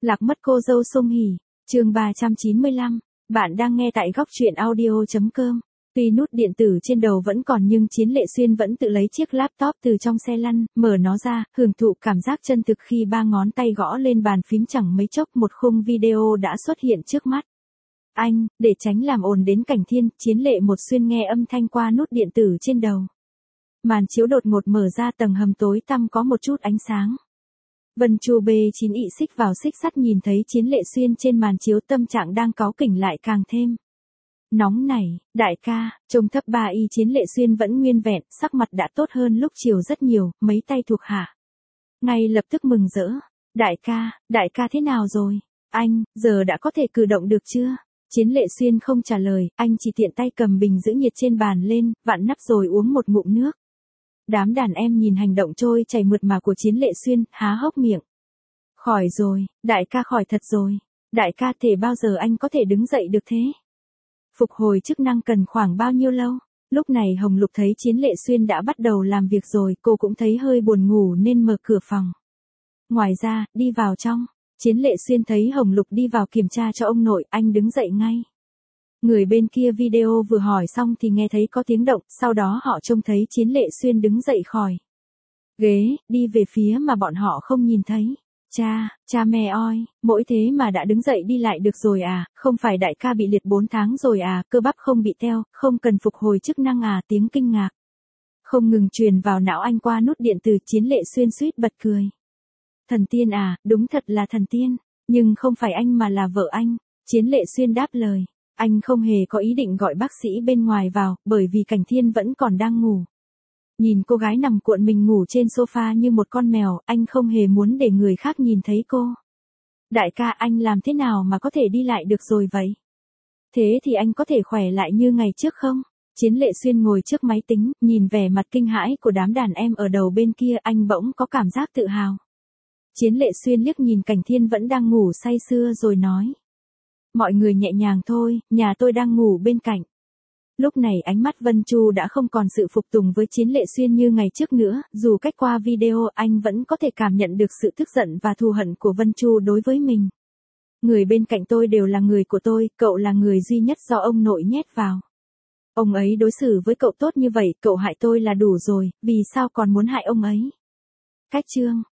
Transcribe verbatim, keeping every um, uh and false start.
Lạc mất cô dâu Song Hỷ, chương ba trăm chín mươi lăm, bạn đang nghe tại góc truyện audio.com. Tuy nút điện tử trên đầu vẫn còn nhưng Chiến Lệ Xuyên vẫn tự lấy chiếc laptop từ trong xe lăn, mở nó ra, hưởng thụ cảm giác chân thực khi ba ngón tay gõ lên bàn phím chẳng mấy chốc một khung video đã xuất hiện trước mắt. Anh, để tránh làm ồn đến cảnh thiên, Chiến Lệ một xuyên nghe âm thanh qua nút điện tử trên đầu. Màn chiếu đột ngột mở ra, tầng hầm tối tăm có một chút ánh sáng. Vân Chu bê chín ị xích vào xích sắt nhìn thấy Chiến Lệ Xuyên trên màn chiếu, tâm trạng đang cáu kỉnh lại càng thêm nóng nảy. Đại ca, trông thấp ba y Chiến Lệ Xuyên vẫn nguyên vẹn, sắc mặt đã tốt hơn lúc chiều rất nhiều, mấy tay thuộc hạ ngay lập tức mừng rỡ. Đại ca, đại ca thế nào rồi? Anh, giờ đã có thể cử động được chưa? Chiến Lệ Xuyên không trả lời, anh chỉ tiện tay cầm bình giữ nhiệt trên bàn lên, vặn nắp rồi uống một ngụm nước. Đám đàn em nhìn hành động trôi chảy mượt mà của Chiến Lệ Xuyên, há hốc miệng. Khỏi rồi, đại ca khỏi thật rồi. Đại ca, thể bao giờ anh có thể đứng dậy được thế? Phục hồi chức năng cần khoảng bao nhiêu lâu? Lúc này Hồng Lục thấy Chiến Lệ Xuyên đã bắt đầu làm việc rồi, cô cũng thấy hơi buồn ngủ nên mở cửa phòng. Ngoài ra, đi vào trong. Chiến Lệ Xuyên thấy Hồng Lục đi vào kiểm tra cho ông nội, anh đứng dậy ngay. Người bên kia video vừa hỏi xong thì nghe thấy có tiếng động, sau đó họ trông thấy Chiến Lệ Xuyên đứng dậy khỏi ghế, đi về phía mà bọn họ không nhìn thấy. Cha, cha mẹ oi, mỗi thế mà đã đứng dậy đi lại được rồi à, không phải đại ca bị liệt bốn tháng rồi à, cơ bắp không bị teo, không cần phục hồi chức năng à, tiếng kinh ngạc không ngừng truyền vào não anh qua nút điện từ. Chiến Lệ Xuyên suýt bật cười. Thần tiên à, đúng thật là thần tiên, nhưng không phải anh mà là vợ anh. Chiến Lệ Xuyên đáp lời. Anh không hề có ý định gọi bác sĩ bên ngoài vào, bởi vì Cảnh Thiên vẫn còn đang ngủ. Nhìn cô gái nằm cuộn mình ngủ trên sofa như một con mèo, anh không hề muốn để người khác nhìn thấy cô. Đại ca, anh làm thế nào mà có thể đi lại được rồi vậy? Thế thì anh có thể khỏe lại như ngày trước không? Chiến Lệ Xuyên ngồi trước máy tính, nhìn vẻ mặt kinh hãi của đám đàn em ở đầu bên kia, anh bỗng có cảm giác tự hào. Chiến Lệ Xuyên liếc nhìn Cảnh Thiên vẫn đang ngủ say sưa rồi nói. Mọi người nhẹ nhàng thôi, nhà tôi đang ngủ bên cạnh. Lúc này ánh mắt Vân Chu đã không còn sự phục tùng với Chiến Lệ Xuyên như ngày trước nữa, dù cách qua video anh vẫn có thể cảm nhận được sự tức giận và thù hận của Vân Chu đối với mình. Người bên cạnh tôi đều là người của tôi, cậu là người duy nhất do ông nội nhét vào. Ông ấy đối xử với cậu tốt như vậy, cậu hại tôi là đủ rồi, vì sao còn muốn hại ông ấy? Cách chương